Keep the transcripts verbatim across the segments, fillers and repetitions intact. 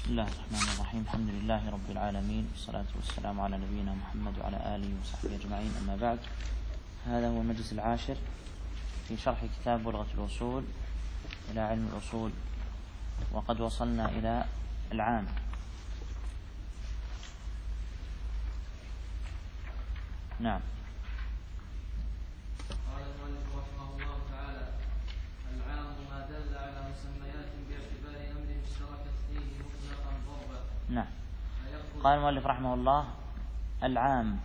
بسم الله الرحمن الرحيم. الحمد لله رب العالمين، والصلاة والسلام على نبينا محمد وعلى آله وصحبه أجمعين، أما بعد. هذا هو المجلس العاشر في شرح كتاب بلغة الوصول إلى علم الأصول، وقد وصلنا إلى العام. نعم. قال المؤلف رحمه الله تعالى: العام ما دل على مسميات باعتبار أمر اشتركت فيه مطلقا ضربا. نعم. قال المؤلف رحمه الله: العام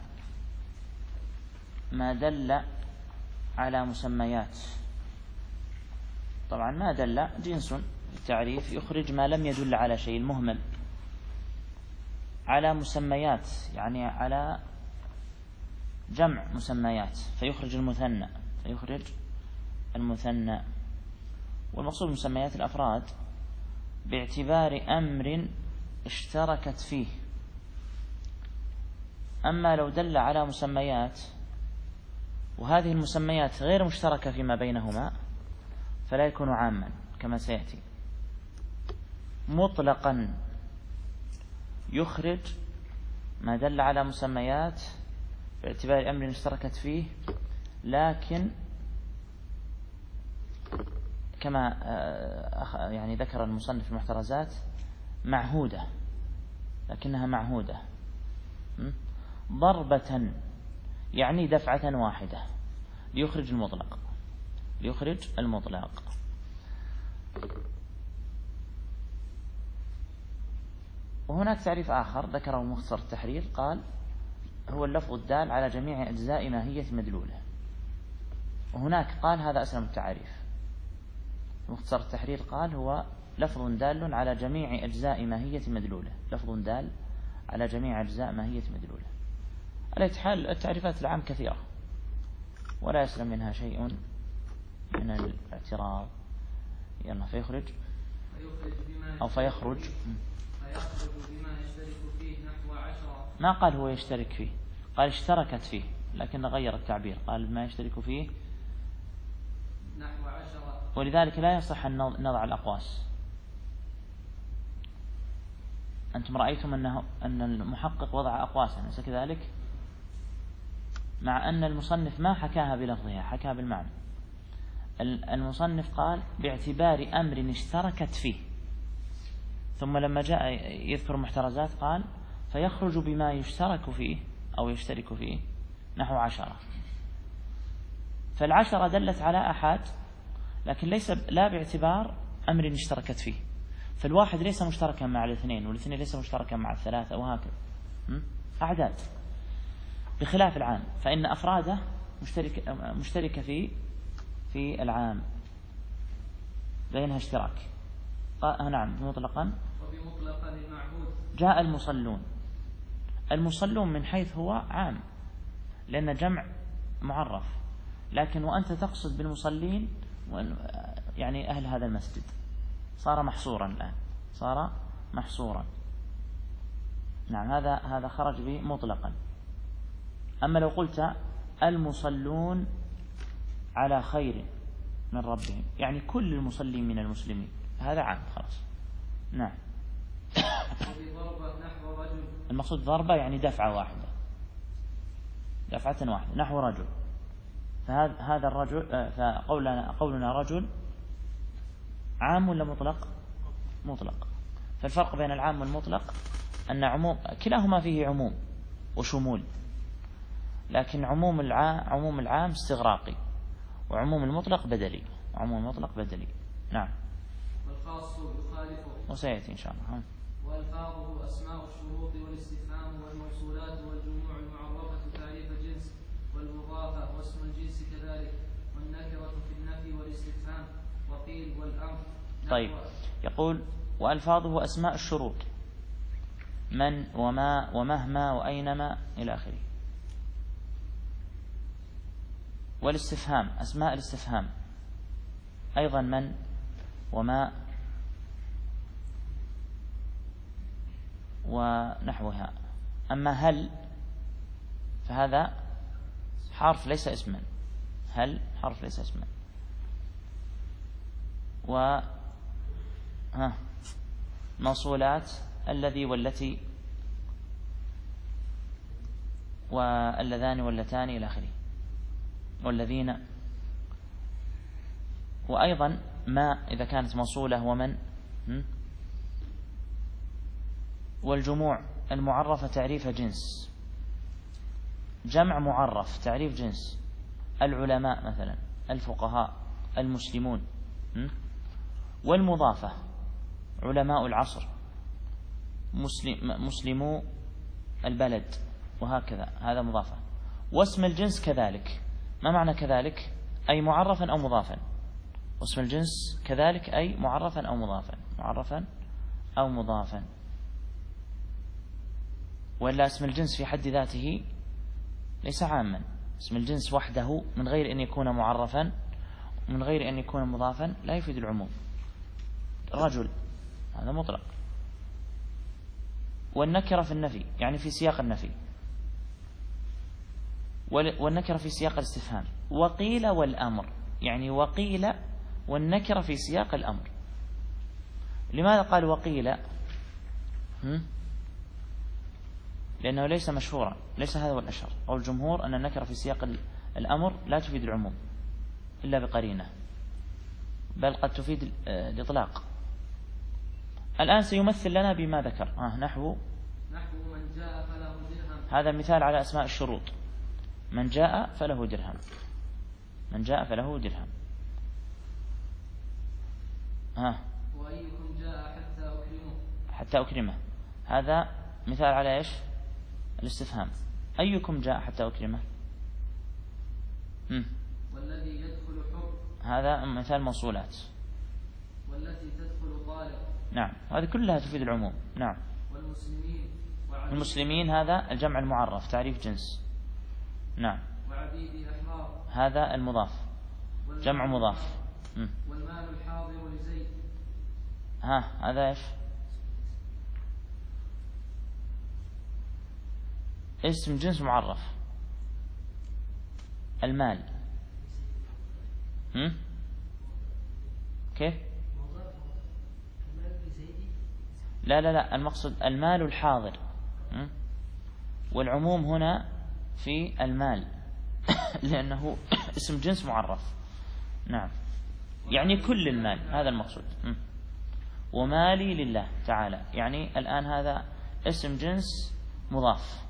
ما دل على مسميات. طبعا ما دل جنس التعريف يخرج ما لم يدل على شيء، المهمل. على مسميات يعني على جمع مسميات، فيخرج المثنى فيخرج المثنى والمقصود مسميات الأفراد باعتبار أمر اشتركت فيه. أما لو دل على مسميات وهذه المسميات غير مشتركة فيما بينهما فلا يكون عاما كما سيأتي. مطلقا يخرج ما دل على مسميات باعتبار أمر اشتركت فيه، لكن كما يعني ذكر المصنف المحترزات معهودة، لكنها معهودة. ضربة يعني دفعة واحدة ليخرج المطلق ليخرج المطلق وهناك تعريف آخر ذكره مختصر التحرير، قال: هو اللفظ الدال على جميع أجزاء ماهية مدلوله. وهناك قال هذا أسلم التعريف. مختصر التحرير قال: هو لفظ دال على جميع أجزاء ماهية مدلوله. لفظ دال على جميع أجزاء ماهية مدلوله. على أي حال التعريفات العام كثيرة ولا يسلم منها شيء من الاعتراض. يلا فيخرج أو فيخرج فيخرج بما يشترك فيه نحو عشرة. ما قال هو يشترك فيه، قال اشتركت فيه، لكن غير التعبير، قال ما يشترك فيه نحو عشرة. ولذلك لا يصح أن نضع الأقواس. أنتم رأيتم أنه أن المحقق وضع أقواسا، أليس كذلك؟ مع أن المصنف ما حكاها بلفظها، حكاها بالمعنى. المصنف قال باعتبار أمر اشتركت فيه، ثم لما جاء يذكر محترزات قال فيخرج بما يشترك فيه أو يشترك فيه نحو عشرة. فالعشرة دلت على أحد، لكن ليس لا باعتبار أمر اشتركت فيه. فالواحد ليس مشتركا مع الاثنين، والاثنين ليس مشتركا مع الثلاثة، وهكذا أعداد. بخلاف العام فإن أفراده مشتركة مشتركة في في العام، بينها اشتراك. آه نعم. مطلقا وبمطلقا المعهود جاء المصلون. المصلون من حيث هو عام لأن جمع معرف، لكن وأنت تقصد بالمصلين يعني أهل هذا المسجد، صار محصورا الآن، صار محصورا. نعم. هذا هذا خرج به مطلقا. أما لو قلت المصلون على خير من ربهم، يعني كل المصلين من المسلمين، هذا عام خلاص. نعم. نحو رجل. المقصود ضربة يعني دفعة واحدة، دفعة واحدة نحو رجل. فهذا هذا الرجل، فقولنا قولنا رجل عام ولا مطلق؟ مطلق. فالفرق بين العام والمطلق أن عموم كلاهما فيه عموم وشمول، لكن عموم العام عموم العام استغراقي، وعموم المطلق بدلي. عموم المطلق بدلي. نعم. والخاص يخالفه وسيأتي إن شاء الله. والفاظه أسماء الشروط والاستفهام والموصولات والجموع المعرفة تعريف جنس، والمضافة واسم الجنس كذلك، والنكرة في النفي والاستفهام، وقيل والأمر. طيب. يقول: وألفاظه أسماء الشروط، من وما ومهما وأينما إلى آخره. والاستفهام أسماء الاستفهام أيضا من وما ونحوها. أما هل فهذا حرف ليس اسما. هل حرف ليس اسما. و ها موصولات الذي والتي واللذان واللتان إلى آخره والذين. وأيضا ما إذا كانت موصولة ومن. والجموع المعرفة تعريف جنس، جمع معرف تعريف جنس، العلماء مثلا، الفقهاء، المسلمون. والمضافة علماء العصر، مسلم مسلمو البلد، وهكذا، هذا مضافة. واسم الجنس كذلك. ما معنى كذلك؟ أي معرفا أو مضافا. واسم الجنس كذلك أي معرفا أو مضافا، معرفا أو مضافا. وإلا اسم الجنس في حد ذاته ليس عاما. اسم الجنس وحده من غير أن يكون معرفا ومن غير أن يكون مضافا لا يفيد العموم. رجل هذا مطلق. والنكرة في النفي يعني في سياق النفي، والنكرة في سياق الاستفهام. وقيل والأمر يعني وقيل والنكرة في سياق الأمر. لماذا قال وقيل؟ لأنه ليس مشهورا، ليس هذا هو الأشهر. أو الجمهور أن النكرة في سياق الأمر لا تفيد العموم إلا بقرينة، بل قد تفيد الإطلاق. الآن سيمثل لنا بما ذكر. آه نحو نحو من جاء فله درهم. هذا مثال على أسماء الشروط. من جاء فله درهم، من جاء فله درهم. ها وأيكم جاء حتى أكرمه، حتى أكرمه. هذا مثال على إيش؟ الاستفهام. أيكم جاء حتى أكرمه؟ هم. والذي يدخل حر، هذا مثال موصولات. والتي تدخل طالب. نعم، هذه كلها تفيد العموم. نعم. والمسلمين المسلمين هذا الجمع المعرف تعريف جنس. نعم. وعبيد أحرار هذا المضاف جمع مضاف. م. والمال الحاضر لزيد. ها هذا ايش؟ اسم جنس معرف. المال. م? كيف؟ لا لا لا المقصد المال الحاضر. م? والعموم هنا في المال لأنه اسم جنس معرف. نعم، يعني كل المال، هذا المقصود. م? ومالي لله تعالى، يعني الآن هذا اسم جنس مضاف،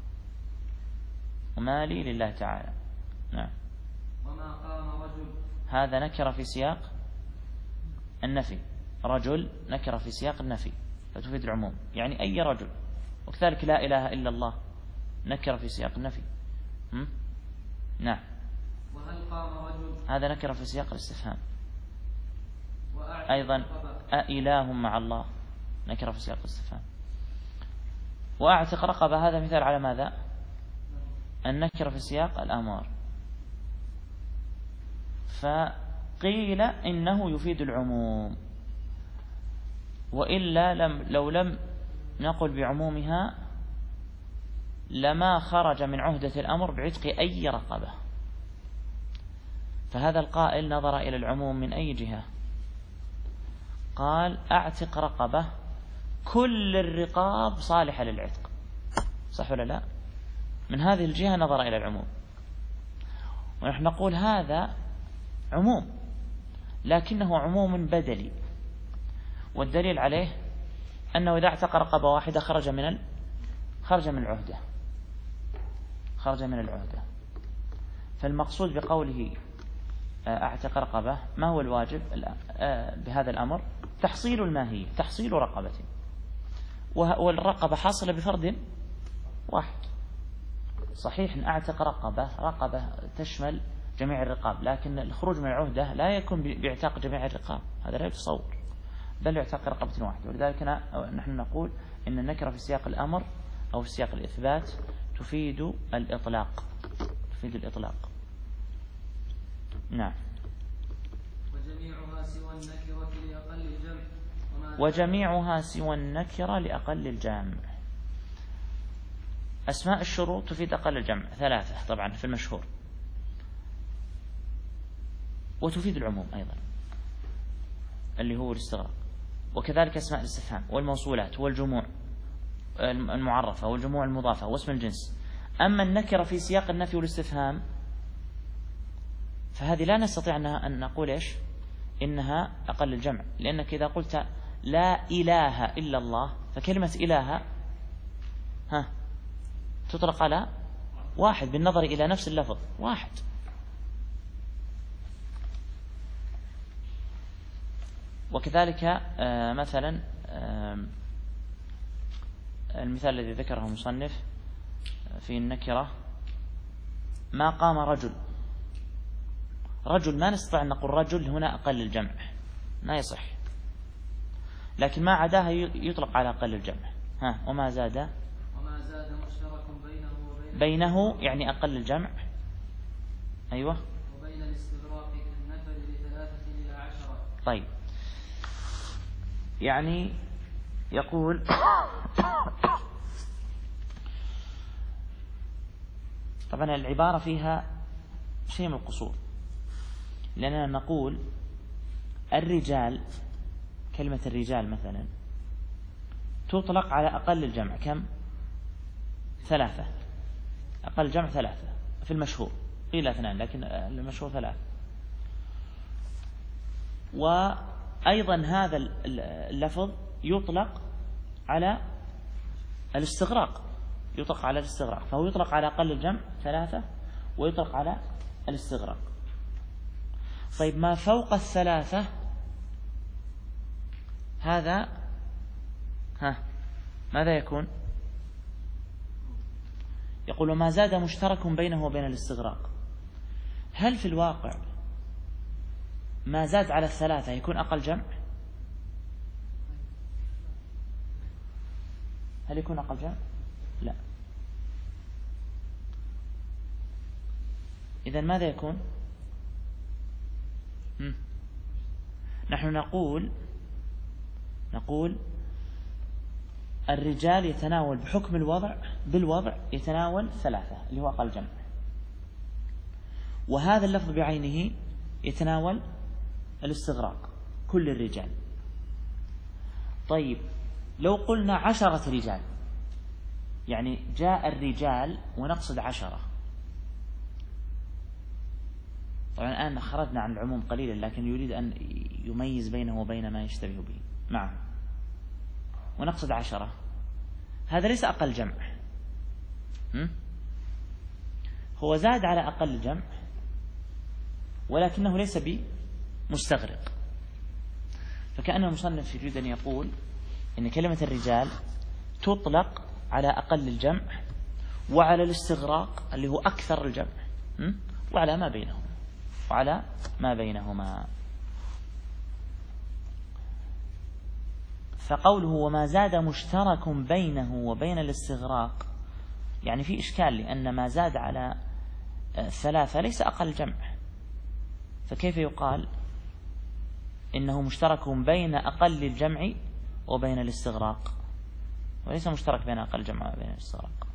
ومالي لله تعالى. نعم. وما قام رجل، هذا نكر في سياق النفي. رجل نكر في سياق النفي فتفيد العموم، يعني أي رجل. وكذلك لا إله إلا الله نكر في سياق النفي. م? نعم. وهل قام رجل، هذا نكر في سياق الاستفهام. أيضا أإله مع الله نكر في سياق الاستفهام. وأعتق رقبة هذا مثال على ماذا؟ النكر في سياق الأمر. فقيل إنه يفيد العموم، وإلا لم لو لم نقل بعمومها لما خرج من عهدة الأمر بعتق أي رقبة. فهذا القائل نظر إلى العموم من أي جهة؟ قال أعتق رقبة، كل الرقاب صالحة للعتق، صح ولا لا؟ من هذه الجهة نظر إلى العموم. ونحن نقول هذا عموم لكنه عموم بدلي، والدليل عليه أنه إذا اعتق رقبة واحدة خرج من ال... خرج من العهدة خرج من العهدة. فالمقصود بقوله اعتق رقبة ما هو الواجب بهذا الأمر؟ تحصيل الماهية، تحصيل رقبة، والرقبة حاصلة بفرد واحد. صحيح أن اعتق رقبة، رقبة تشمل جميع الرقاب، لكن الخروج من العهدة لا يكون باعتاق جميع الرقاب، هذا لا يتصور، بل يعتق رقبة واحدة. ولذلك نحن نقول إن النكرة في سياق الأمر أو في سياق الإثبات تفيد الإطلاق، تفيد الإطلاق. نعم. وجميعها سوى النكرة لأقل الجمع. وجميعها سوى النكرة لأقل الجمع. أسماء الشروط تفيد أقل الجمع ثلاثة طبعا في المشهور، وتفيد العموم أيضا اللي هو الاستغراق. وكذلك أسماء الاستفهام والموصولات والجموع المعرفة والجموع المضافة واسم الجنس. أما النكرة في سياق النفي والاستفهام فهذه لا نستطيع أن نقول إيش إنها أقل الجمع، لأنك إذا قلت لا إله إلا الله فكلمة إله ها تطلق على واحد بالنظر إلى نفس اللفظ واحد. وكذلك آه مثلا آه المثال الذي ذكره المصنف في النكرة ما قام رجل. رجل ما نستطيع أن نقول رجل هنا أقل الجمع، ما يصح، لكن ما عداها يطلق على أقل الجمع. ها وما زاد وما زاد مشترك بينه وبين بينه يعني أقل الجمع. أيوة وبين الاستغراق كالنفر لثلاثة إلى عشرة. طيب يعني يقول طبعا العبارة فيها شيء من القصور، لأننا نقول الرجال، كلمة الرجال مثلا تطلق على أقل الجمع كم؟ ثلاثة. أقل جمع ثلاثة في المشهور، قيل اثنان لكن المشهور ثلاثة. وأيضا هذا اللفظ يطلق على الاستغراق، يطلق على الاستغراق، فهو يطلق على أقل الجمع ثلاثة ويطلق على الاستغراق. طيب ما فوق الثلاثة هذا ها ماذا يكون؟ يقول وما زاد مشترك بينه وبين الاستغراق. هل في الواقع ما زاد على الثلاثة يكون أقل جمع؟ هل يكون أقل جمع؟ لا. إذن ماذا يكون؟ هم. نحن نقول نقول الرجال يتناول بحكم الوضع بالوضع يتناول ثلاثة اللي هو أقل جمع، وهذا اللفظ بعينه يتناول الاستغراق كل الرجال. طيب لو قلنا عشرة رجال، يعني جاء الرجال ونقصد عشرة. طبعا الآن خرجنا عن العموم قليلا، لكن يريد أن يميز بينه وبين ما يشتبه به معه، ونقصد عشرة، هذا ليس أقل جمع، هو زاد على أقل جمع ولكنه ليس بمستغرق. فكأن المصنف يريد أن يقول إن كلمة الرجال تطلق على أقل الجمع وعلى الاستغراق اللي هو أكثر الجمع وعلى ما بينهما وعلى ما بينهما. فقوله وما زاد مشترك بينه وبين الاستغراق يعني في إشكال، لأن ما زاد على ثلاثة ليس أقل جمع، فكيف يقال إنه مشترك بين أقل الجمع وبين الاستغراق وليس مشترك بين أقل الجمع وبين الاستغراق؟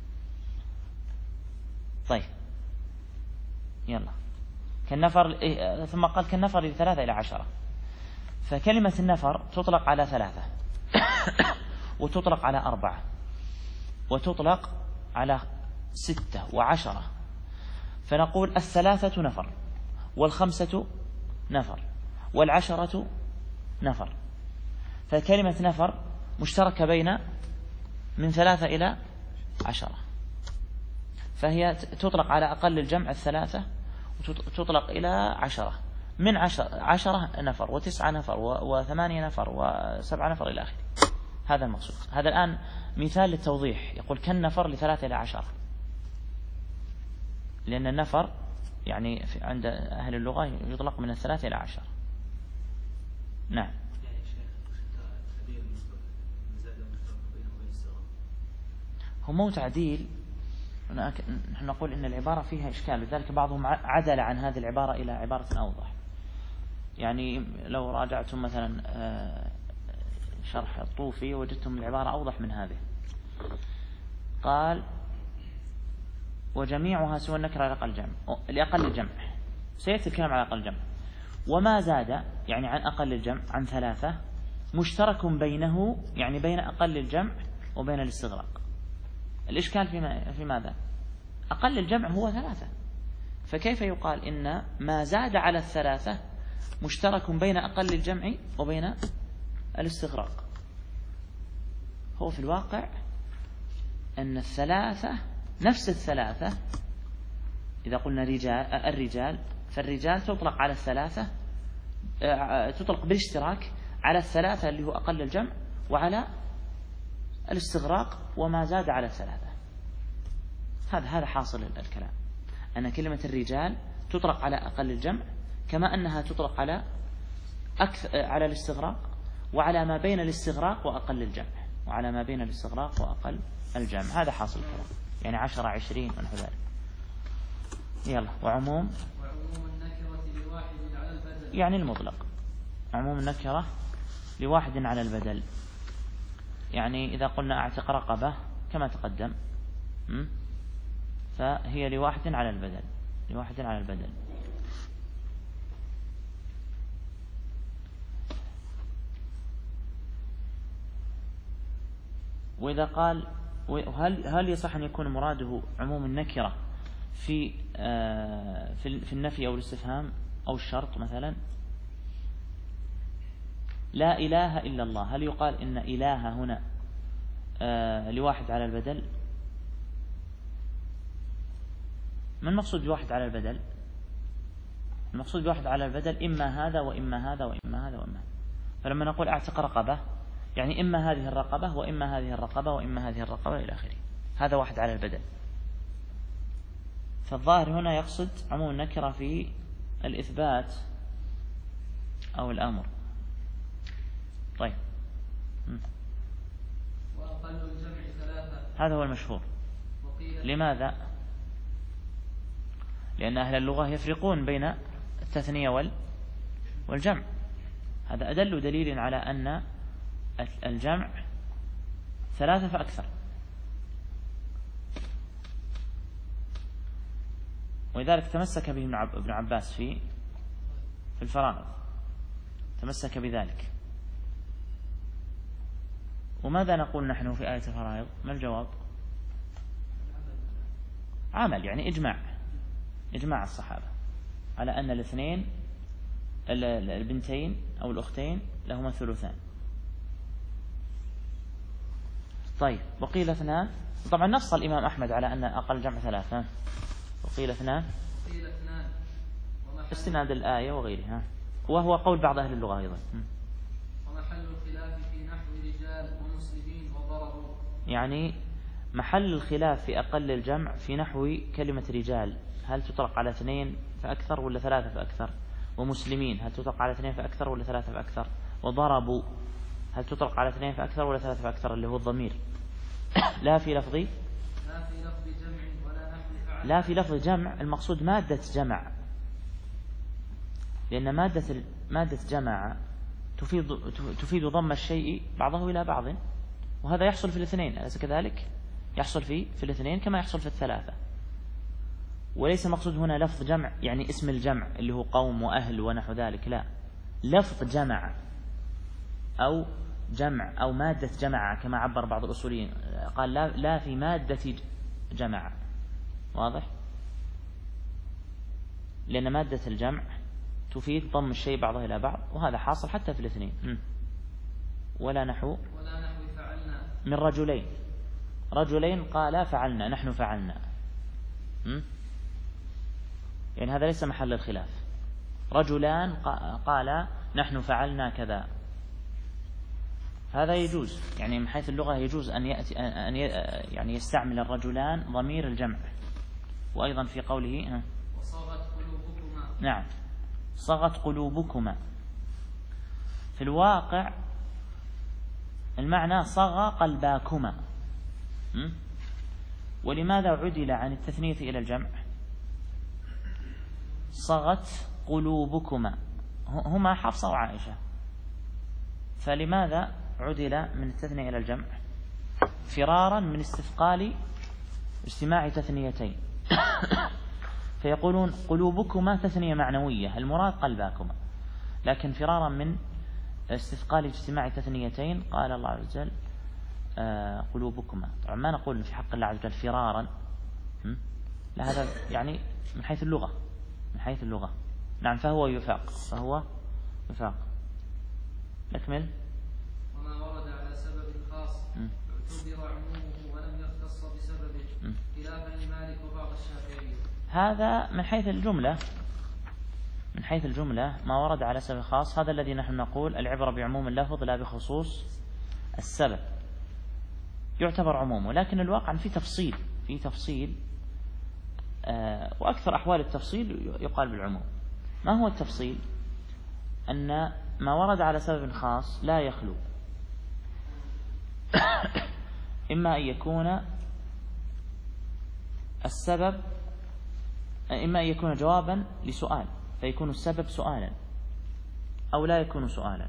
طيب يلا كالنفر، ثم قال كالنفر لثلاثة إلى عشرة. فكلمة النفر تطلق على ثلاثة وتطلق على أربعة وتطلق على ستة وعشرة. فنقول الثلاثة نفر والخمسة نفر والعشرة نفر. فكلمة نفر مشتركة بين من ثلاثة إلى عشرة، فهي تطلق على أقل الجمع الثلاثة وتطلق إلى عشرة، من عشرة, عشرة نفر وتسعة نفر وثمانية نفر وسبعة نفر إلى آخره. هذا المقصود. هذا الآن مثال للتوضيح، يقول كالنفر لثلاثة إلى عشرة، لأن النفر يعني عند أهل اللغة يطلق من الثلاثة إلى عشرة. نعم. هو مو تعديل، نحن نقول إن العبارة فيها إشكال، لذلك بعضهم عدل عن هذه العبارة إلى عبارة أوضح. يعني لو راجعتم مثلا شرح الطوفي وجدتم العبارة أوضح من هذه. قال وجميعها سوى النكرة لأقل جمع، لأقل الجمع، سيأتي الكلام على أقل الجمع. وما زاد يعني عن أقل الجمع عن ثلاثة مشترك بينه، يعني بين أقل الجمع وبين الاستغراق. الإشكال في, في ماذا؟ أقل الجمع هو ثلاثة، فكيف يقال إن ما زاد على الثلاثة مشترك بين أقل الجمع وبين الاستغراق؟ هو في الواقع أن الثلاثة نفس الثلاثة، إذا قلنا رجال الرجال فالرجال تطلق على الثلاثة، تطلق بالاشتراك على الثلاثة اللي هو أقل الجمع وعلى الاستغراق وما زاد على الثلاثة. هذا هذا حاصل الكلام، أن كلمة الرجال تطلق على أقل الجمع كما أنها تطلق على أكثر على الاستغراق وعلى ما بين الاستغراق وأقل الجمع وعلى ما بين الاستغراق وأقل الجمع. هذا حاصل الكلام، يعني عشرة عشرين ونحو ذلك. يلا. وعموم وعموم النكرة لواحد على البدل، يعني المطلق. عموم النكرة لواحد على البدل، يعني إذا قلنا أعتق رقبة كما تقدم فهي لواحد على البدل، لواحد على البدل. وإذا قال هل هل يصح أن يكون مراده عموم النكرة في في النفي أو الاستفهام أو الشرط؟ مثلا لا إله إلا الله، هل يقال إن إله هنا لواحد على البدل؟ ما المقصود بواحد على البدل؟ المقصود بواحد على البدل إما هذا وإما هذا وإما هذا وإما هذا. فلما نقول أعتق رقبة يعني إما هذه الرقبة وإما هذه الرقبة وإما هذه الرقبة إلى آخره، هذا واحد على البدل. فالظاهر هنا يقصد عموم النكرة في الإثبات أو الأمر. طيب، وأقل الجمع ثلاثة، هذا هو المشهور. لماذا؟ لأن أهل اللغة يفرقون بين التثنية والجمع. هذا أدل دليل على أن الجمع ثلاثة فأكثر. ولذلك تمسك به ابن عباس في في الفرائض، تمسك بذلك. وماذا نقول نحن في آية الفرائض؟ ما الجواب؟ عمل، يعني إجماع إجماع الصحابة على أن الاثنين البنتين أو الأختين لهما ثلثان. طيب، وقيل اثنان. طبعا نص الإمام أحمد على أن أقل جمع ثلاثة، وقيل اثنان استناد الآية وغيرها، وهو قول بعض أهل اللغة أيضا. ومحل الخلاف في نحو رجال ومسلمين وضربوا، يعني محل الخلاف في أقل الجمع في نحو كلمة رجال، هل تطلق على اثنين فأكثر ولا ثلاثة فأكثر؟ ومسلمين هل تطلق على اثنين فأكثر ولا ثلاثة فأكثر؟ وضربوا هل تطلق على اثنين فأكثر ولا ثلاثة فأكثر، اللي هو الضمير. لا في لفظ لا في لفظ جمع ولا نحو فعل، لا في لفظ جمع المقصود مادة جمع، لأن مادة مادة جمع تفيد تفيد ضم الشيء بعضه إلى بعض، وهذا يحصل في الاثنين، أليس كذلك؟ يحصل في في الاثنين كما يحصل في الثلاثة. وليس المقصود هنا لفظ جمع يعني اسم الجمع اللي هو قوم وأهل ونحو ذلك، لا، لفظ جمع أو جمع أو مادة جمع كما عبر بعض الأصوليين، قال لا, لا في مادة جمع. واضح؟ لأن مادة الجمع تفيد ضم الشيء بعضه إلى بعض، وهذا حاصل حتى في الاثنين. ولا نحو ولا نحو فعلنا من رجلين، رجلين قال فعلنا، نحن فعلنا، يعني هذا ليس محل الخلاف. رجلان قال نحن فعلنا كذا، هذا يجوز، يعني من حيث اللغة يجوز أن يأتي أن يعني يستعمل الرجلان ضمير الجمع. وأيضا في قوله وصغت قلوبكما، نعم، صغت قلوبكما، في الواقع المعنى صغى قلباكما. ولماذا عدل عن التثنية إلى الجمع؟ صغت قلوبكما هما حفصة وعائشة، فلماذا عدل من التثنية إلى الجمع؟ فرارا من استثقال اجتماع تثنيتين. فيقولون قلوبكما تثنية معنوية، المراد قلباكما، لكن فرارا من استثقال اجتماع تثنيتين قال الله عز وجل آه قلوبكما. طبعا ما نقول في حق الله عز وجل فرارا، لا، هذا يعني من حيث اللغة، من حيث اللغة. نعم، فهو يفاق، فهو يفاق. نكمل. وما ورد على سبب خاص اعتبر عمومه ولم يختص بسببه خلافا لمالك وبعض الشافعية. هذا من حيث الجملة، من حيث الجملة ما ورد على سبب خاص هذا الذي نحن نقول العبرة بعموم اللفظ لا بخصوص السبب، يعتبر عمومه. لكن الواقع في تفصيل، في تفصيل آه وأكثر أحوال التفصيل يقال بالعموم. ما هو التفصيل؟ أن ما ورد على سبب خاص لا يخلو إما أن يكون السبب، إما أن يكون جوابا لسؤال فيكون السبب سؤالا، أو لا يكون سؤالا.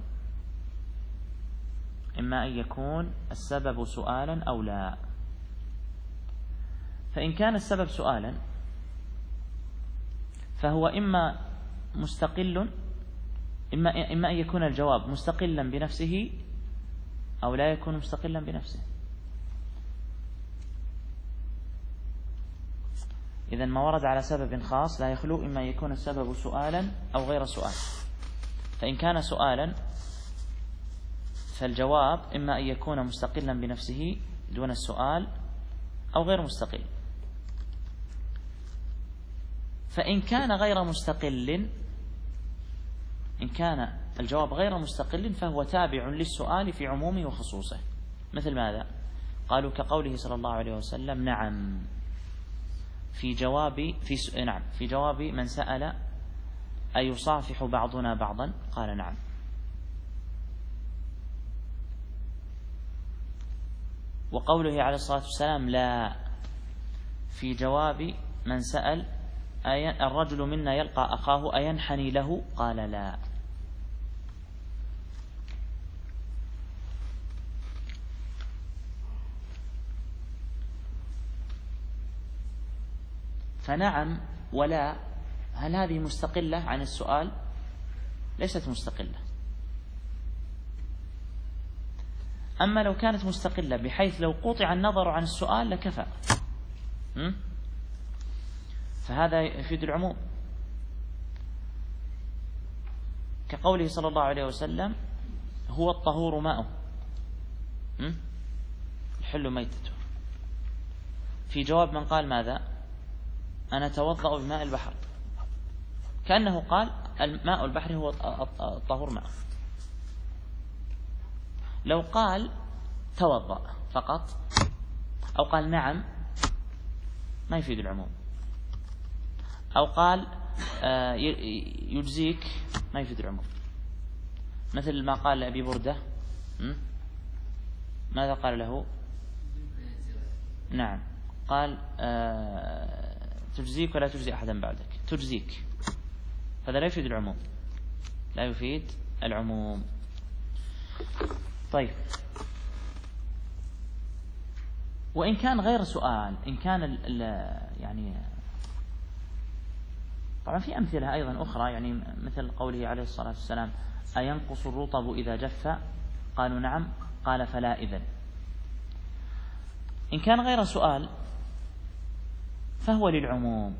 إما أن يكون السبب سؤالا أو لا. فإن كان السبب سؤالا فهو إما مستقل، إما إما أن يكون الجواب مستقلا بنفسه أو لا يكون مستقلا بنفسه. إذن ما ورد على سبب خاص لا يخلو إما أن يكون السبب سؤالا أو غير سؤال. فإن كان سؤالا فالجواب إما أن يكون مستقلا بنفسه دون السؤال أو غير مستقل. فإن كان غير مستقل، إن كان الجواب غير مستقل فهو تابع للسؤال في عمومه وخصوصه. مثل ماذا؟ قالوا كقوله صلى الله عليه وسلم نعم في جواب في س... نعم في جواب من سأل أيصافح بعضنا بعضا قال نعم. وقوله عليه الصلاة والسلام لا في جواب من سأل أي الرجل منا يلقى أخاه أينحني له قال لا. فنعم ولا هل هذه مستقلة عن السؤال؟ ليست مستقلة. أما لو كانت مستقلة بحيث لو قطع النظر عن السؤال لكفى، فهذا يفيد العموم. كقوله صلى الله عليه وسلم هو الطهور ماؤه الحل ميتته، في جواب من قال ماذا؟ أنا أتوضأ بماء البحر، كأنه قال الماء البحر هو الطهور ماءه. لو قال توضأ فقط أو قال نعم ما يفيد العموم، أو قال يجزيك ما يفيد العموم. مثل ما قال لأبي بردة ماذا قال له؟ نعم قال تجزيك ولا تجزي أحدا بعدك، تجزيك، هذا لا يفيد العموم، لا يفيد العموم. طيب، وإن كان غير سؤال، إن كان ال ال يعني طبعا في أمثلة أيضا أخرى، يعني مثل قوله عليه الصلاة والسلام أينقص الرطب إذا جف قالوا نعم قال فلا إذن. إن كان غير سؤال فهو للعموم،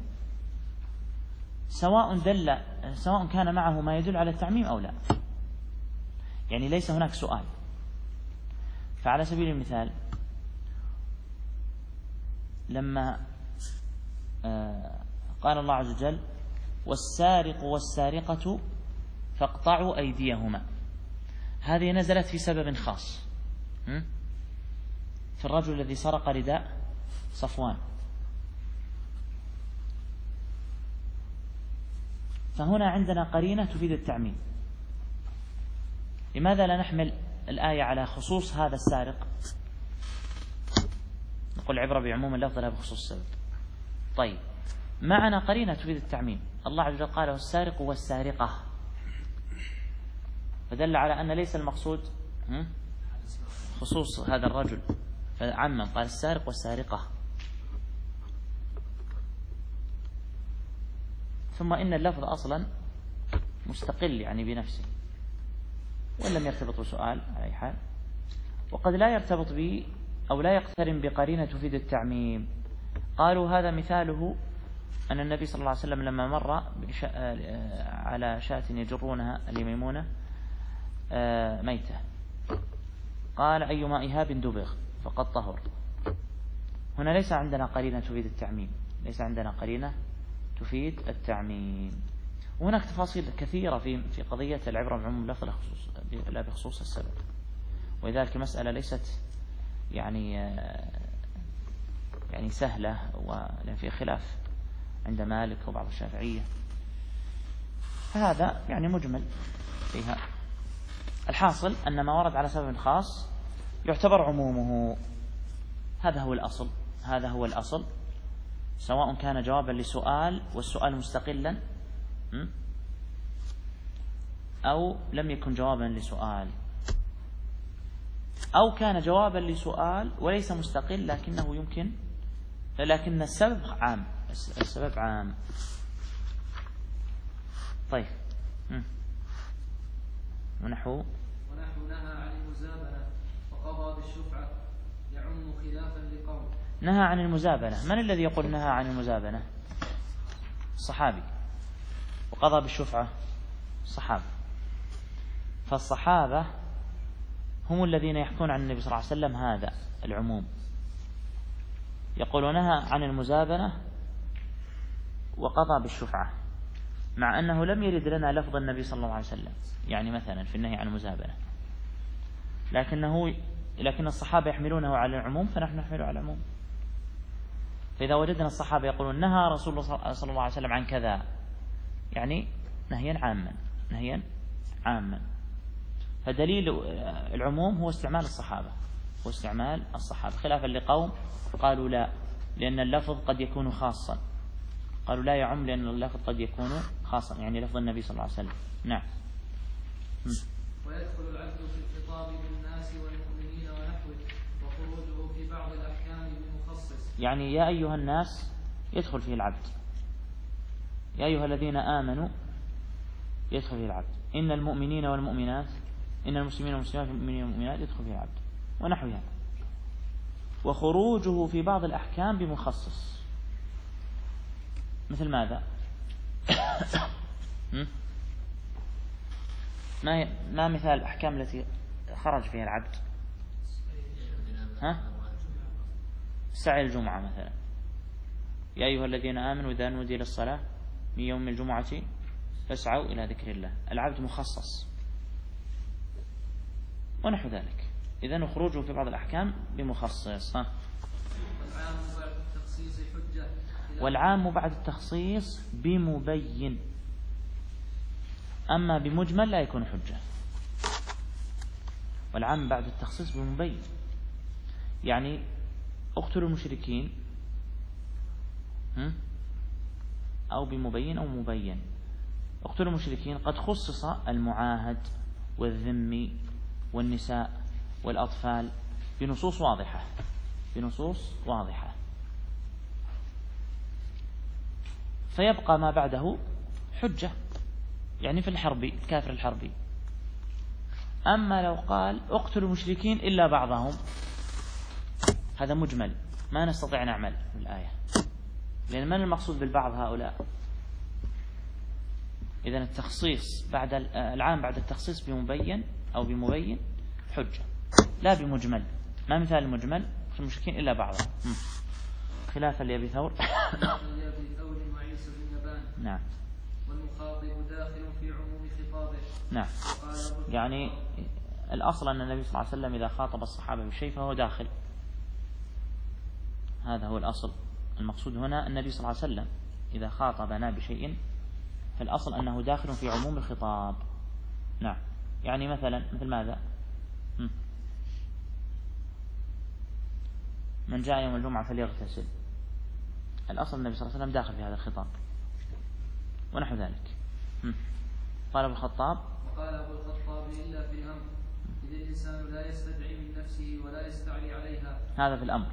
سواء دل سواء كان معه ما يدل على التعميم أو لا، يعني ليس هناك سؤال. فعلى سبيل المثال لما قال الله عز وجل والسارق والسارقة فاقطعوا أيديهما، هذه نزلت في سبب خاص في الرجل الذي سرق رداء صفوان، فهنا عندنا قرينة تفيد التعميم. لماذا لا نحمل الآية على خصوص هذا السارق؟ نقول عبرة بعموم اللفظ لا بخصوص السبب. طيب، معنا قرينة تفيد التعميم، الله عز وجل قال والسارق والسارقة، فدل على أن ليس المقصود خصوص هذا الرجل، فعمم قال السارق والسارقة. ثم إن اللفظ أصلا مستقل يعني بنفسه، وإن لم يرتبط بسؤال على أي حال. وقد لا يرتبط به أو لا يقترن بقرينة تفيد التعميم. قالوا هذا مثاله أن النبي صلى الله عليه وسلم لما مر على شاة يجرونها اليميمونة ميتة قال أيما إهاب دبغ فقد طهر. هنا ليس عندنا قرينة تفيد التعميم، ليس عندنا قرينة تفيد التعميم. وهناك تفاصيل كثيرة في في قضية العبرة بعموم اللفظ لا بخصوص السبب، ولذلك المسألة ليست يعني يعني سهلة، ولأن في خلاف عند مالك وبعض الشافعية، فهذا يعني مجمل فيها. الحاصل أن ما ورد على سبب خاص يعتبر عمومه، هذا هو الأصل، هذا هو الأصل، سواء كان جوابا لسؤال والسؤال مستقلا أو لم يكن جوابا لسؤال، أو كان جوابا لسؤال وليس مستقل لكنه يمكن، لكن السبب عام، السبب عام. طيب ونحو ونحو نهى عن المزابنة وقضى بالشفعة يعم خلافا لقوم. نهى عن المزابنة، من الذي يقول نهى عن المزابنة؟ الصحابي. وقضى بالشفعة الصحابة. فالصحابة هم الذين يحكون عن النبي صلى الله عليه وسلم هذا العموم، يقولون نهى عن المزابنة وقضى بالشفعة، مع أنه لم يرد لنا لفظ النبي صلى الله عليه وسلم يعني مثلا في النهي عن المزابنة، لكنه لكن الصحابة يحملونه على العموم فنحن نحمله على العموم. فإذا وجدنا الصحابة يقولون نهى رسول الله صلى الله عليه وسلم عن كذا، يعني نهيا عاما، نهيا عاما. فدليل العموم هو استعمال الصحابة، هو استعمال الصحابة، خلافا لقوم قالوا لا، لأن اللفظ قد يكون خاصا، قالوا لا يعم لأن اللفظ قد يكون خاصا، يعني لفظ النبي صلى الله عليه وسلم. نعم. ويدخل العبد في الخطاب بالناس والمؤمنين ونحوه، وخروجه في بعض الأحكام بمخصص، يعني يا أيها الناس يدخل فيه العبد، يا أيها الذين آمنوا يدخل فيه العبد، إن المؤمنين والمؤمنات، إن المسلمين والمسلمات والمؤمنين والمؤمنات يدخل فيه العبد ونحوها. وخروجه في بعض الأحكام بمخصص، مثل ماذا؟ ما ما مثال الأحكام التي خرج فيها العبد؟ ها؟ سعي الجمعة مثلا، يا أيها الذين آمنوا إذا نودي للصلاة من يوم الجمعة فاسعوا إلى ذكر الله، العبد مخصص ونحو ذلك. إذن خروجه في بعض الأحكام بمخصص. ها؟ والعام بعد التخصيص حجة، والعام بعد التخصيص بمبين، أما بمجمل لا يكون حجة. والعام بعد التخصيص بمبين، يعني اقتلوا المشركين أو بمبين أو مبين. اقتلوا المشركين قد خصص المعاهد والذمي والنساء والأطفال بنصوص واضحة، بنصوص واضحة، فيبقى ما بعده حجة، يعني في الحرب كافر الحربي. أما لو قال اقتلوا المشركين إلا بعضهم، هذا مجمل ما نستطيع نعمل بالآية، لأن من المقصود بالبعض هؤلاء؟ إذن التخصيص بعد العام بعد التخصيص بمبين أو بمبين حجة، لا بمجمل. ما مثال المجمل؟ في المشركين إلا بعضهم، خلافا لأبي ثور. نعم. والمخاطب داخل في عموم خطابه. نعم. يعني الأصل أن النبي صلى الله عليه وسلم إذا خاطب الصحابة بشيء فهو داخل، هذا هو الأصل. المقصود هنا النبي صلى الله عليه وسلم إذا خاطبنا بشيء فالأصل أنه داخل في عموم الخطاب. نعم. يعني مثلا مثل ماذا؟ من جاء يوم الجمعة فليغتسل، الأصل النبي صلى الله عليه وسلم داخل في هذا الخطاب ونحو ذلك. قال أبو الخطاب وقال أبو الخطاب إلا في الأمر، إذ الإنسان لا يستدعي من نفسه ولا يستعلي عليها. هذا في الأمر،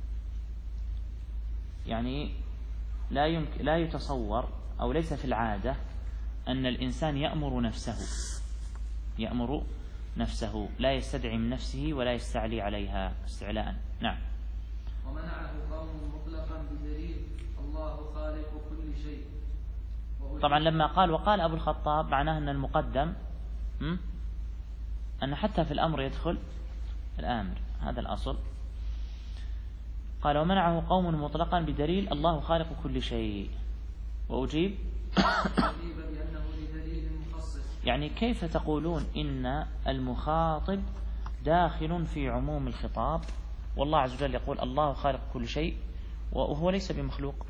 يعني لا يمكن لا يتصور أو ليس في العادة أن الإنسان يأمر نفسه، يأمر نفسه، لا يستدعي من نفسه ولا يستعلي عليها استعلاء. نعم. ومنعه قوم مطلقا بدليل الله خالق كل شيء. طبعا لما قال وقال أبو الخطاب معناه أن المقدم أن حتى في الأمر يدخل الآمر، هذا الأصل. قال ومنعه قوم مطلقا بدليل الله خالق كل شيء. وأجيب يعني كيف تقولون إن المخاطب داخل في عموم الخطاب والله عز وجل يقول الله خالق كل شيء وهو ليس بمخلوق؟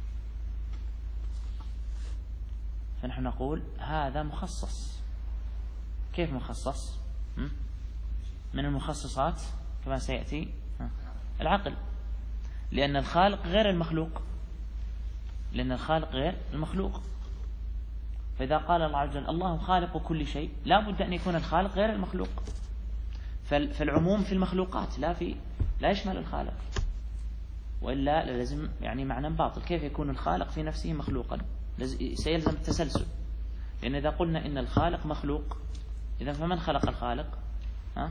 فنحن نقول هذا مخصص. كيف مخصص؟ من المخصصات كما سيأتي العقل، لأن الخالق غير المخلوق، لأن الخالق غير المخلوق. فإذا قال الله عز وجل الله خالق كل شيء لا بد أن يكون الخالق غير المخلوق. فالعموم في المخلوقات لا في لا يشمل الخالق، وإلا لازم يعني معنى باطل. كيف يكون الخالق في نفسه مخلوقا؟ سيلزم التسلسل، لأن إذا قلنا إن الخالق مخلوق إذا فمن خلق الخالق؟ ها؟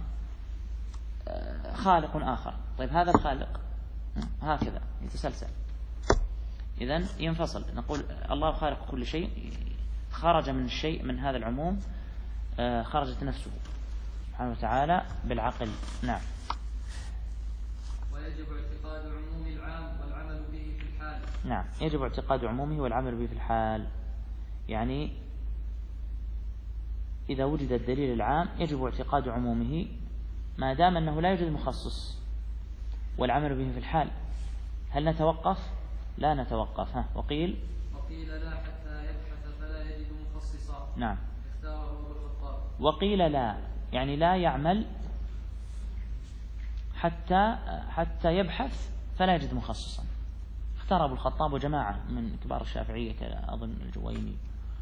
خالق آخر. طيب هذا الخالق هكذا يتسلسل، إذن ينفصل. نقول الله خالق كل شيء، خرج من الشيء من هذا العموم خرجت نفسه سبحانه وتعالى بالعقل. نعم. ويجب اعتقاد عموم العام والعمل به في الحال. نعم، يجب اعتقاد عمومه والعمل به في الحال. يعني إذا وجد الدليل العام يجب اعتقاد عمومه ما دام أنه لا يوجد مخصص، والعمل به في الحال. هل نتوقف؟ لا نتوقف. ها وقيل وقيل لا حتى يبحث فلا يجد مخصصا. نعم. اختاره ابو الخطاب. وقيل لا يعني لا يعمل حتى حتى يبحث فلا يجد مخصصا. اختار ابو الخطاب وجماعة من كبار الشافعية أظن الجويني.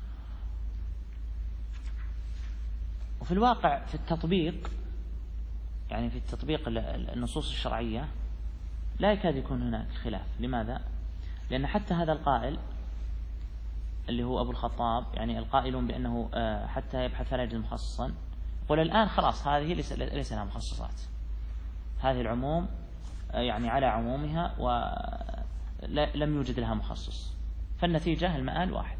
وفي الواقع في التطبيق يعني في التطبيق النصوص الشرعية لا يكاد يكون هناك خلاف. لماذا؟ لأن حتى هذا القائل اللي هو أبو الخطاب يعني القائلون بأنه حتى يبحث فلا يجد مخصصا، يقول الآن خلاص هذه ليس لها مخصصات، هذه العموم يعني على عمومها ولم يوجد لها مخصص، فالنتيجة المآل واحد.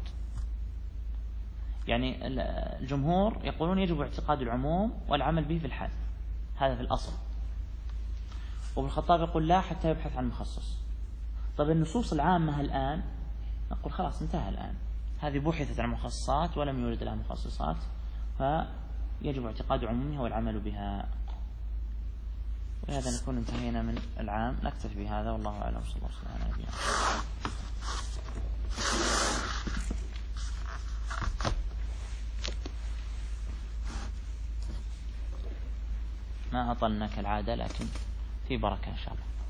يعني الجمهور يقولون يجب اعتقاد العموم والعمل به في الحال، هذا في الأصل. وابن الخطاب يقول لا حتى يبحث عن مخصص. طب النصوص العامة الآن نقول خلاص انتهى الآن، هذه بحثت عن مخصصات ولم يوجد لها مخصصات، فيجب اعتقاد عمومها والعمل بها. وهذا نكون انتهينا من العام، نكتفي بهذا والله أعلم. صلى الله عليه وسلم. ما أطلنا كالعادة لكن في بركة إن شاء الله.